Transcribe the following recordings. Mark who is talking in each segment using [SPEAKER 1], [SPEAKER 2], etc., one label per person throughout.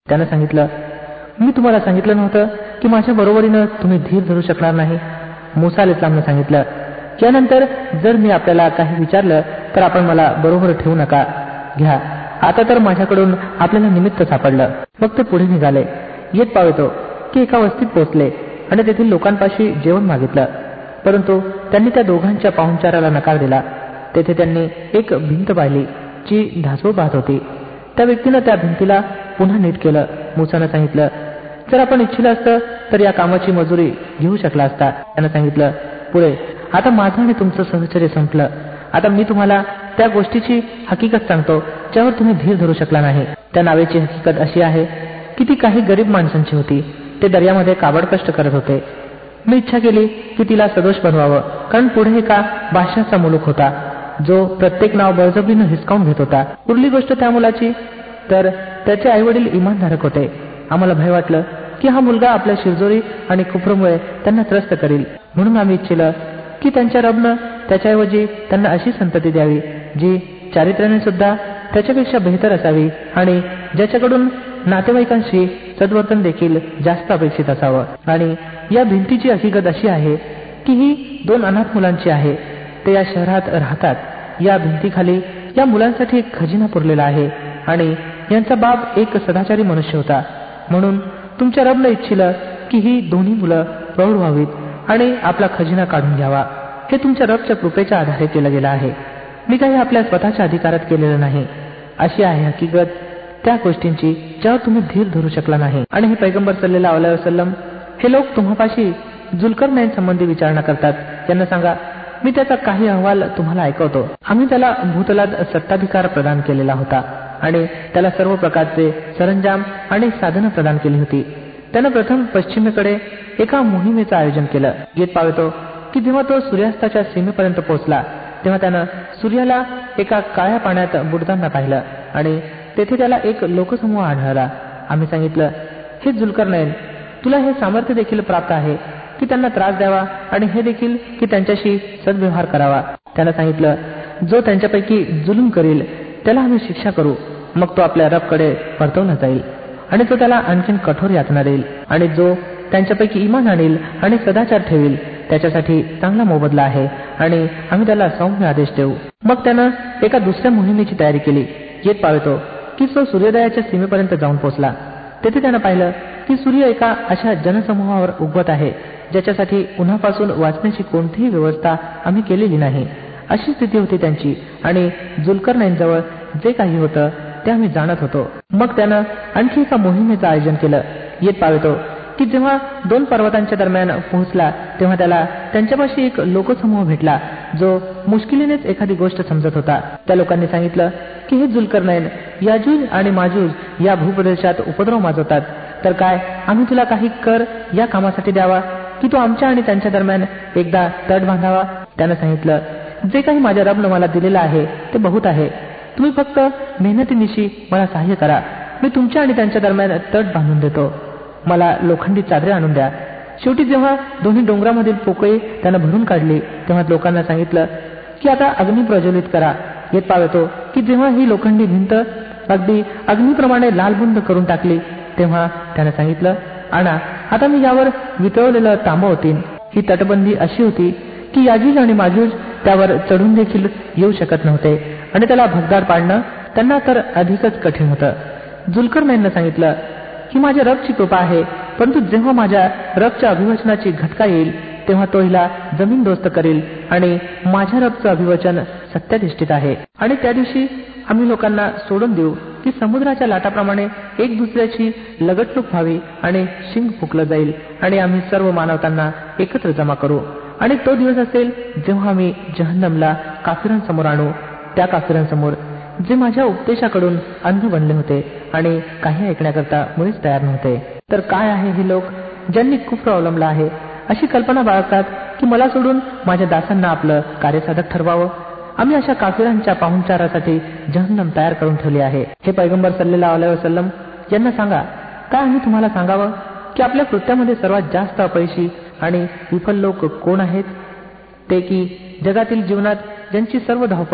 [SPEAKER 1] त्यानं सांगितलं, मी तुम्हाला सांगितलं नव्हतं की माझ्या बरोबरीनं तुम्ही धीर धरू शकणार नाही. मुसा अलैहिस्सलामनं सांगितलं, यानंतर जर मी आपल्याला काही विचारलं तर आपण मला बरोबर ठेवू नका. घ्या, आता तर माझ्याकडून आपल्याला निमित्त सापडलं. मग ते पुढे निघाले. येत पावतो की एका वस्तीत पोहोचले आणि तेथील लोकांपाशी जेवण मागितलं, परंतु त्यांनी त्या दोघांच्या पाहुणचाराला नकार दिला. तेथे त्यांनी एक भिंत पाहिली जी ढासळून पाहत होती. त्या व्यक्तीनं त्या भिंतीला पुन्हा नीट केलं. मुसानं सांगितलं, जर आपण इच्छिलं असतं तर या कामाची मजुरी घेऊ शकला असता. त्यानं सांगितलं पुढे, आता माझं आणि तुमचं सहचर्य संपलं. आता मी तुम्हाला त्या गोष्टीची हकीकत सांगतो ज्यावर तुम्ही धीर धरू शकला नाही. त्या नावेची हकीकत अशी आहे की ती काही गरीब माणसांची होती. ते दर्यामध्ये काबड कष्ट करत होते. मी इच्छा केली की तिला सदोष बनवावं, कारण पुढे एका बादशाहचा मुलूक होता जो प्रत्येक नाव बळजबरीनं हिसकावून घेत होता. उरली गोष्ट त्या मुलाची तर त्याचे आईवडील इमानधारक होते. आम्हाला भय वाटलं की हा मुलगा आपल्या शिरजोरी आणि कुफरमुळे त्यांना त्रस्त करील, म्हणून आम्ही इच्छिलं की त्यांच्या रबनं त्याच्याऐवजी त्यांना अशी संतती द्यावी जी चारित्र्याने सुद्धा त्याच्यापेक्षा बेहतर असावी आणि ज्याच्याकडून नातेवाईकांशी सद्वर्तन देखील जास्त अपेक्षित असावं. आणि या भिंतीची हकीकत अशी आहे की ही 2 अनाथ मुलांची आहे. ते या शहरात राहतात. या भिंतीखाली या मुलांसाठी एक खजिना पुरलेला आहे आणि यांचा बाप एक सदाचारी मनुष्य होता. म्हणून तुमच्या रबनं इच्छिलं की ही दोन्ही मुलं प्रौढ व्हावीत आणि आपला खजिना काढून घ्यावा. हे तुमच्या रबच्या कृपेच्या आधारे केलं गेलं आहे. मी काही आपल्या स्वतःच्या अधिकारात केलेलं नाही. अशी आहे हकीकत त्या गोष्टींची ज्यावर तुम्ही धीर धरू शकला नाही. आणि हे पैगंबर सल्लल्लाहु अलैहि वसल्लम, हे लोक तुम्हापाशी जुल्करनैन संबंधी विचारणा करतात. त्यांना सांगा, मी त्याचा काही अहवाल तुम्हाला ऐकवतो. आम्ही त्याला भूतलात सत्ताधिकार प्रदान केलेला होता आणि त्याला सर्व प्रकारचे सरंजाम आणि साधनं प्रदान केली होती. त्यानं प्रथम पश्चिमेकडे एका मोहिमेचं आयोजन केलं. येत पावतो की जेव्हा तो सूर्यास्ताच्या सीमेपर्यंत पोहोचला तेव्हा त्यानं सूर्याला एका काळ्या पाण्यात बुडताना पाहिलं आणि तेथे त्याला एक लोकसमूह आढळला. आम्ही सांगितलं, हे जुल्करनैन, तुला हे सामर्थ्य देखील प्राप्त आहे की त्यांना त्रास द्यावा आणि हे देखील की त्यांच्याशी सद्व्यवहार करावा. त्यानं सांगितलं, जो त्यांच्यापैकी जुलूम करील त्याला आम्ही शिक्षा करू, मग तो आपल्या रबकडे परतवला जाईल आणि तो त्याला आणखीन कठोर यातना देईल. आणि जो त्यांच्यापैकी इमान आणील आणि सदाचार ठेवील त्याच्यासाठी चांगला मोबदला आहे आणि आम्ही त्याला सौम्य आदेश देऊ. मग त्यानं एका दुसऱ्या मोहिमेची तयारी केली. येत पावतो की तो सूर्योदयाच्या सीमेपर्यंत जाऊन पोहोचला. तेथे त्यानं पाहिलं की सूर्य एका अशा जनसमूहावर उगवत आहे ज्याच्यासाठी उन्हापासून वाचण्याची कोणतीही व्यवस्था आम्ही केलेली नाही. अशी स्थिती होती त्यांची आणि जुल्करनैनजवळ जे काही होतं ते आम्ही जाणत होतो. मग त्यानं आणखी एका मोहिमेचं आयोजन केलं. येत पावतो की जेव्हा 2 पर्वतांच्या दरम्यान पोहोचला तेव्हा त्याला त्यांच्यापाशी एक लोकसमूह भेटला जो मुश्किलीनेच एखादी गोष्ट समजत होता. त्या लोकांनी सांगितलं की हे जुल्करनैन याजूज आणि माजूज या भूप्रदेशात उपद्रव माजवतात, तर काय आम्ही तुला काही कर या कामासाठी द्यावा की तू आमच्या आणि त्यांच्या दरम्यान एकदा तट बांधावा. त्यानं सांगितलं, जे काही माझ्या रबनं मला दिलेलं आहे ते बहुत आहे. तुम्ही फक्त मेहनतीनिशी मला सहाय्य करा. मी तुमच्या आणि त्यांच्या दरम्यान तट बांधून देतो. मला लोखंडी चादरे आणून द्या. शेवटी जेव्हा दोन्ही डोंगरामधील पोकळी त्यानं भरून काढली तेव्हा लोकांना सांगितलं की आता अग्नी प्रज्वलित करा. येत पावतो की जेव्हा ही लोखंडी भिंत अगदी अग्नीप्रमाणे लालबुंद करून टाकली तेव्हा त्यानं सांगितलं, आणा, आता मी यावर वितळवलेलं तांबं ओतीन. ही तटबंदी अशी होती की याजूज आणि माजूज त्यावर चढून देखील येऊ शकत नव्हते आणि त्याला भगदाड पाडणं त्यांना तर अधिकच कठीण होतं. जुल्करनैननं सांगितलं, ही माझ्या रबची कृपा आहे, परंतु जेव्हा माझ्या रबच्या अभिवचनाची घटका येईल तेव्हा तो हिला जमीनदोस्त करेल आणि माझ्या रबचं अभिवचन सत्याधिष्ठित आहे. आणि त्या दिवशी आम्ही लोकांना सोडून देऊ की समुद्राच्या लाटाप्रमाणे एक दुसऱ्याची लगटणूक व्हावी आणि शिंग फुकलं जाईल आणि आम्ही सर्व मानवतांना एकत्र जमा करू. आणि तो दिवस असेल जेव्हा आम्ही जहन्नमला काफिरांसमोर आणू, त्या काफिरांसमोर जे माझ्या उपदेशाकडून अंध बनले होते आणि काही ऐकण्याकरता मुळीच तयार नव्हते. तर काय आहे हे लोक ज्यांनी कुफ्र अवलंबला आहे, अशी कल्पना बाळगतात की मला सोडून माझ्या दासांना आपलं कार्यसाधक ठरवावं. आम्ही अशा काफिरांच्या पाहुणचारासाठी जहन्नम तयार करून ठेवली आहे. हे पैगंबर सल्लल्लाहु अलैहि वसल्लम यांना सांगा, काय आम्ही तुम्हाला सांगावं की आपल्या कृत्यामध्ये सर्वात जास्त अपयशी आणि विफल लोक कोण आहेत? ते की जगातील जीवनात ज्यांची सर्व धावपळ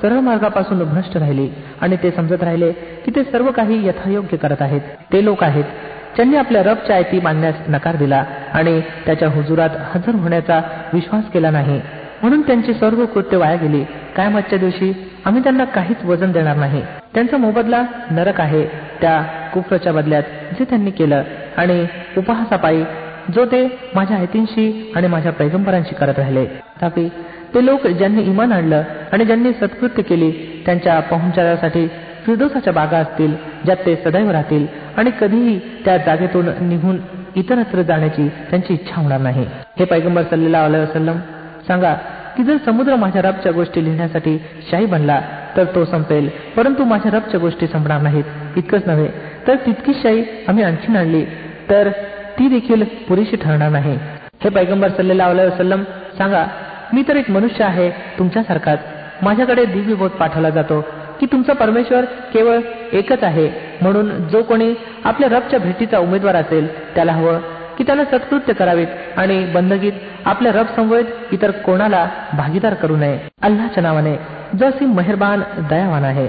[SPEAKER 1] सरळ मार्गापासून भ्रष्ट राहिली आणि ते समजत राहिले की ते सर्व काही यथायोग्य करत आहेत. ते लोक आहेत ज्यांनी आपल्या रबच्या आयती मानण्यास नकार दिला आणि त्याच्या हुजुरात हजर होण्याचा विश्वास केला नाही. म्हणून त्यांची सर्व कृत्य वाया गेली. क़यामतच्या दिवशी आम्ही त्यांना काहीच वजन देणार नाही. त्यांचा मोबदला नरक आहे त्या कुफ्रच्या बदल्यात जे त्यांनी केलं आणि उपहासापायी जो ते माझ्या आयतींशी आणि माझ्या पैगंबरांशी करत राहिले. तथापि ते लोक ज्यांनी इमान आणलं आणि ज्यांनी सत्कृत्य केली त्यांच्या पाहुणचारासाठी फिरदौसाच्या बागा असतील ज्यात ते सदैव राहतील आणि कधीही त्या जागेतून निघून इतरत्र जाण्याची त्यांची इच्छा होणार नाही. हे पैगंबर सल्लल्लाहु अलैहि वसल्लम सांगा की जर समुद्र माझ्या रबच्या गोष्टी लिहिण्यासाठी शाही बनला तर तो संपेल, परंतु माझ्या रबच्या गोष्टी संपणार नाहीत. इतकंच नव्हे तर तितकीच शाही आम्ही आणखीन आणली तर ती देखील पुरेशी ठरणार नाही. हे पैगंबर सल्लल्लाहु अलैहि वसल्लम सांगा मी तर एक मनुष्य आहे तुमच्यासारखाच. माझ्याकडे दिव्य बोध पाठवला जातो की तुमचा परमेश्वर केवळ एकच आहे. म्हणून जो कोणी आपल्या रबच्या भेटीचा उमेदवार असेल त्याला हवं की त्यानं सत्कृत्य करावीत आणि बंदगीत आपल्या रब समवेत इतर कोणाला भागीदार करू नये. अल्लाहच्या नावाने जो असीम मेहरबान दयावान आहे.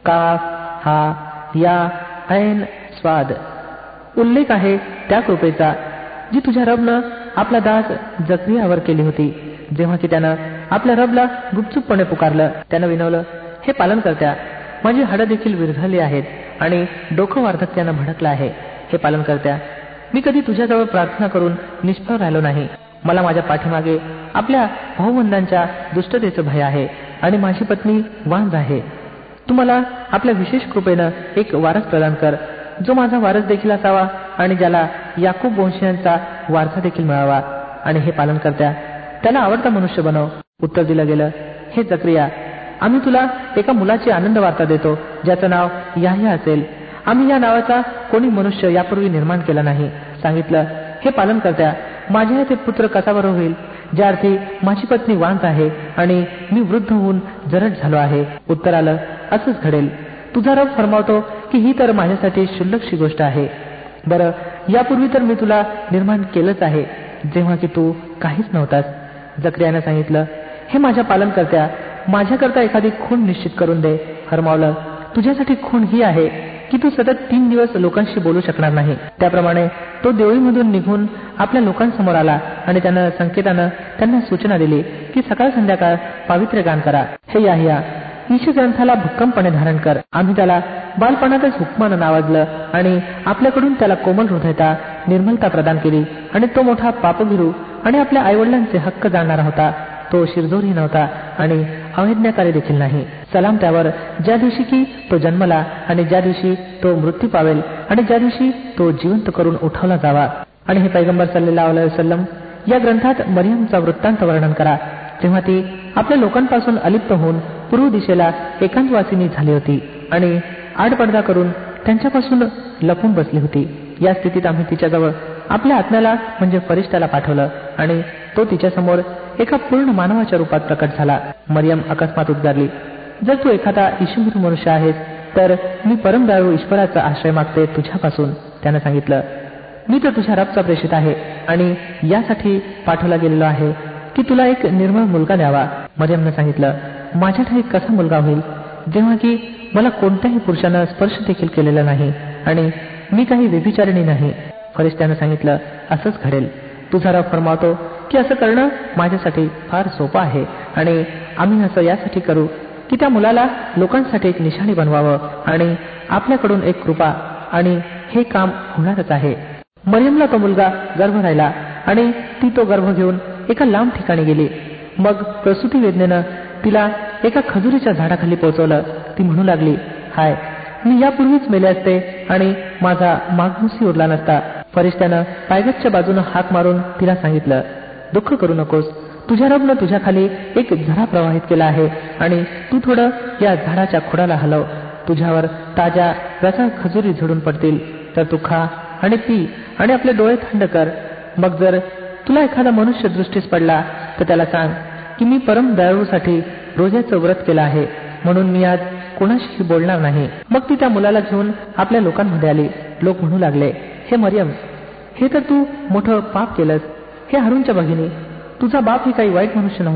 [SPEAKER 1] काफ हा या ऐन स्वाद. उल्लेख आहे त्या कृपेचा जी तुझ्या रबनं आपला दास जकरियावर केली होती जेव्हा की त्यानं आपल्या रबला गुपचूपपणे पुकारलं. त्यानं विनवलं, हे पालन करत्या माझी हाडं देखील विरघळली आहेत आणि डोकं वार्धक्यानं भडकलं आहे. हे पालन करत्या मी कधी तुझ्याजवळ प्रार्थना करून निष्फळ राहिलो नाही. मला माझ्या पाठीमागे आपल्या भाऊबंधांच्या दुष्टतेचं भय आहे आणि माझी पत्नी वांझ आहे. तू मला आपल्या विशेष कृपेनं एक वारस प्रदान कर जो माझा वारस देखील असावा आणि ज्याला याकूब वंशीयांचा वारसा देखील मिळावा. आणि हे पालन करत्या त्याला आवडता मनुष्य बनव. उत्तर दिलं गेलं, हे जकरिया आम्ही तुला एका मुलाची आनंद वार्ता देतो ज्याचं नाव याह्या असेल. आम्ही या नावाचा कोणी मनुष्य यापूर्वी निर्माण केला नाही. सांगितलं, हे पालन करत्या माझ्या ते पुत्र कसा बरं होईल ज्या अर्थी माझी पत्नी वांझ आहे आणि मी वृद्ध होऊन जरट झालो आहे. उत्तर आलं, असंच घडेल. तुझा रब फरमावतो की ही तर माझ्यासाठी क्षुल्लकशी गोष्ट आहे. बरं यापूर्वी तर मी तुला निर्माण केलंच आहे जेव्हा की तू काहीच नव्हतास. जकरियानं सांगितलं, हे माझ्या पालन करत्या माझ्याकरता एखादी खूण निश्चित करून दे. फरमावलं, तुझ्यासाठी खूण ही आहे की तू सतत 3 दिवस लोकांशी बोलू शकणार नाही. त्याप्रमाणे तो देवळीमधून निघून आपल्या लोकांसमोर आला आणि त्यानं संकेतानं त्यांना सूचना दिली की सकाळ संध्याकाळ पावित्र्य गान करा. हे याह्या ईश ग्रंथाला भक्कमपणे धारण कर. आम्ही त्याला बालपणातच हुकमानं नावाजलं आणि आपल्याकडून त्याला कोमल हृदयता निर्मलता प्रदान केली आणि तो मोठा पापभिरू आणि आपल्या आईवडिलांचे हक्क जाणणारा होता. तो शिरजोरही नव्हता आणि अवैज्ञाकारी देखील नाही. सलाम त्यावर ज्या दिवशी की तो जन्मला आणि ज्या दिवशी तो मृत्यू पावेल आणि ज्या दिवशी तो जिवंत करून उठवला जावा. आणि हे पैगंबर सल्लल्लाहु अलैहि वसल्लम या ग्रंथात मरियमचा वृत्तांत वर्णन करा जेव्हा ती आपल्या लोकांपासून अलिप्त होऊन पूर्व दिशेला एकांतवासिनी झाली होती आणि आडपडदा करून त्यांच्यापासून लपून बसली होती. या स्थितीत आम्ही तिच्याजवळ आपल्या आत्म्याला म्हणजे फरिश्त्याला पाठवलं आणि तो तिच्यासमोर एका पूर्ण मानवाच्या रूपात प्रकट झाला. मरियम अकस्मात उद्गारली, जर तू एखादा ईशुभीर मनुष्य आहेस तर मी परमदयाळू ईश्वराचा आश्रय मागते तुझ्यापासून. त्यानं सांगितलं, मी तर तुझ्या रबचा प्रेषित आहे आणि यासाठी पाठवला गेलेलो आहे की तुला एक निर्मळ मुलगा द्यावा. मरियमनं सांगितलं, माझ्या ठाई कसा मुलगा होईल जेव्हा की मला कोणत्याही पुरुषानं स्पर्श देखील केलेला नाही आणि मी काही व्यभिचारिणी नाही. फरिश्त्यानं सांगितलं, असंच घडेल. तुझा रब फरमावतो की असं करणं माझ्यासाठी फार सोपं आहे आणि आम्ही असं यासाठी करू की त्या मुलाला लोकांसाठी एक निशाणी बनवावं आणि आपल्याकडून एक कृपा आणि हे काम होणारच आहे. मरियमला तो मुलगा गर्भ राहिला आणि ती तो गर्भ घेऊन एका लांब ठिकाणी गेली. मग प्रसूती वेदनेनं तिला एका खजुरीच्या झाडाखाली पोहोचवलं. ती म्हणू लागली, हाय मी यापूर्वीच मेले असते आणि माझा मागमूसही उरला नसता. फरिश्त्यानं पायगतच्या बाजूनं हाक मारून तिला सांगितलं, दुःख करू नकोस. तुझ्या रबनं तुझ्या खाली एक झरा प्रवाहित केला आहे आणि तू थोडं या झाडाच्या खोडाला हलव. तुझ्यावर ताज्या रसाळ खजुरी झडून पडतील तर तू खा आणि पी आणि आपले डोळे थंड कर. मग जर तुला एखादा मनुष्य दृष्टीस पडला तर त्याला सांग की मी परम दयाळूसाठी रोजाचं व्रत केलं आहे म्हणून मी आज कोणाशीही बोलणार नाही. मग ती त्या मुलाला घेऊन आपल्या लोकांमध्ये आली. लोक म्हणू लागले, हे मरियम, हे तर तू मोठं पाप केलंस. हे हारूनच्या भगिनी, तुझा बाप ही काही वाईट मनुष्य नव्हता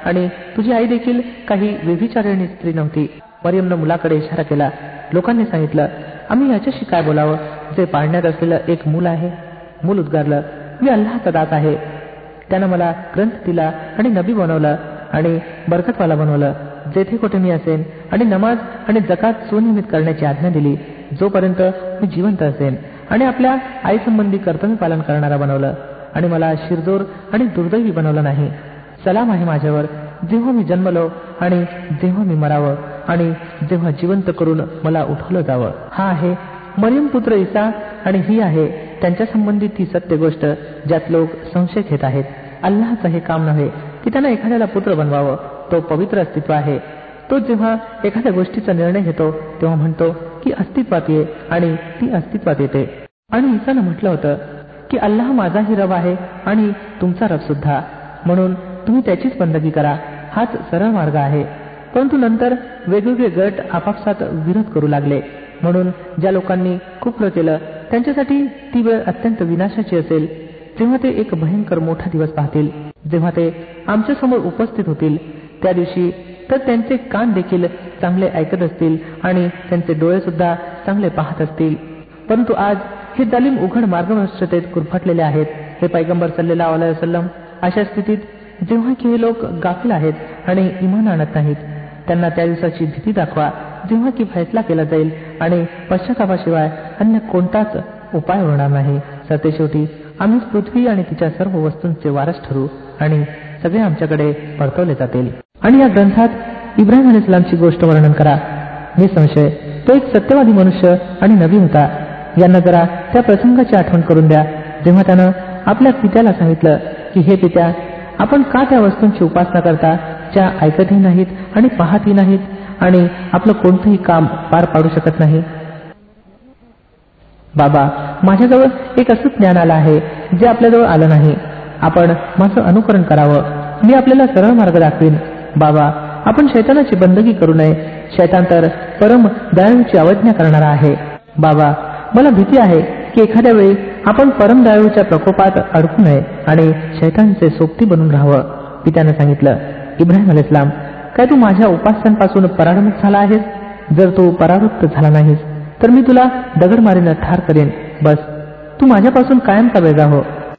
[SPEAKER 1] आणि तुझी आई देखील काही व्यभिचारिणी स्त्री नव्हती. मरियमनं मुलाकडे इशारा केला. लोकांनी सांगितलं, आम्ही याच्याशी काय बोलावं जे पाळण्यात असलेलं एक मूल आहे. मूल उद्गारलं, मी अल्लाहचा दास आहे. त्यानं मला ग्रंथ दिला आणि नबी बनवलं आणि बरकतवाला बनवलं. जेथे कुठे मी असेन आणि नमाज आणि जकात सुनियमित करण्याची आज्ञा दिली जोपर्यंत मी जिवंत असेन, आणि आपल्या आईसंबंधी कर्तव्य पालन करणारा बनवलं, आणि मला शिरजोर आणि दुर्दैवी बनवलं नाही. सलाम आहे माझ्यावर जेव्हा मी जन्मलो आणि जेव्हा मी मरावं आणि जेव्हा जिवंत करून मला उठवलं जावं. हा आहे मरियम पुत्र ईसा, आणि ही आहे त्यांच्या संबंधित ती सत्य गोष्ट ज्यात लोक संशय घेत आहेत. अल्लाहचं हे काम नव्हे की त्यानं एखाद्याला पुत्र बनवावं. तो पवित्र अस्तित्व आहे. तो जेव्हा एखाद्या गोष्टीचा निर्णय घेतो तेव्हा म्हणतो की अस्तित्वात ये, आणि ती अस्तित्वात येते. आणि ईसानं म्हटलं होतं की अल्लाह माझाही रब आहे आणि तुमचा रब सुद्धा, म्हणून तुम्ही त्याचीच बंदगी करा. हाच सरळ मार्ग आहे. परंतु नंतर वेगवेगळे गट आपापसात विरोध करू लागले. म्हणून ज्या लोकांनी कुफ्र केलं त्यांच्यासाठी ती वेळ अत्यंत विनाशाची असेल, जेव्हा ते एक भयंकर मोठा दिवस पाहतील, जेव्हा ते आमच्या समोर उपस्थित होतील. त्या दिवशी तर त्यांचे कान देखील चांगले ऐकत असतील आणि त्यांचे डोळे सुद्धा चांगले पाहत असतील. परंतु आज हे जालिम उघड मार्गभ्रष्टतेत गुरफटलेले आहेत. हे पैगंबर सल्लल्लाहु अलैहि वसल्लम अशा स्थितीत जेव्हा की हे लोक गाफील आहेत आणि इमान आणत नाहीत, त्यांना त्या दिवसाची भीती दाखवा जेव्हा की फैसला केला जाईल आणि पश्चातापाशिवाय अन्य कोणताच उपाय होणार नाही. सरतेशेवटी आम्हीच पृथ्वी आणि तिच्या सर्व वस्तूंचे वारस ठरू आणि सगळे आमच्याकडे परतवले जातील. आणि या ग्रंथात इब्राहिम अलैहिस्सलामची गोष्ट वर्णन करा. निसंशय तो एक सत्यवादी मनुष्य आणि नबी होता. यांना जरा त्या प्रसंगाची आठवण करून द्या जेव्हा त्यानं आपल्या पित्याला सांगितलं की हे पित्या, आपण का त्या वस्तूंची उपासना करता ज्या ऐकतही नाहीत आणि पाहतही नाहीत आणि आपलं कोणतंही काम पार पाडू शकत नाही. बाबा, माझ्याजवळ एक असं ज्ञान आलं आहे जे आपल्याजवळ आलं नाही. आपण माझं अनुकरण करावं. मी आपल्याला सरळ मार्ग दाखवीन. बाबा, आपण शैतानाची बंदगी करू नये. शैतान तर परम दयाळूची अवज्ञा करणारा आहे. बाबा, मला भीती आहे की एखाद्या वेळी आपण परम दयाळूच्या प्रकोपात अडकू नये आणि शैतानचे सोबती बनून राहावं. पित्यानं सांगितलं, इब्राहिम अलैहिस्सलाम, काय तू माझ्या उपास्यांपासून परावृत्त झाला आहेस? जर तू परावृत्त झाला नाहीस तर मी तुला दगडमारीनं ठार करेन. बस तू माझ्यापासून कायमचा वेगळा हो.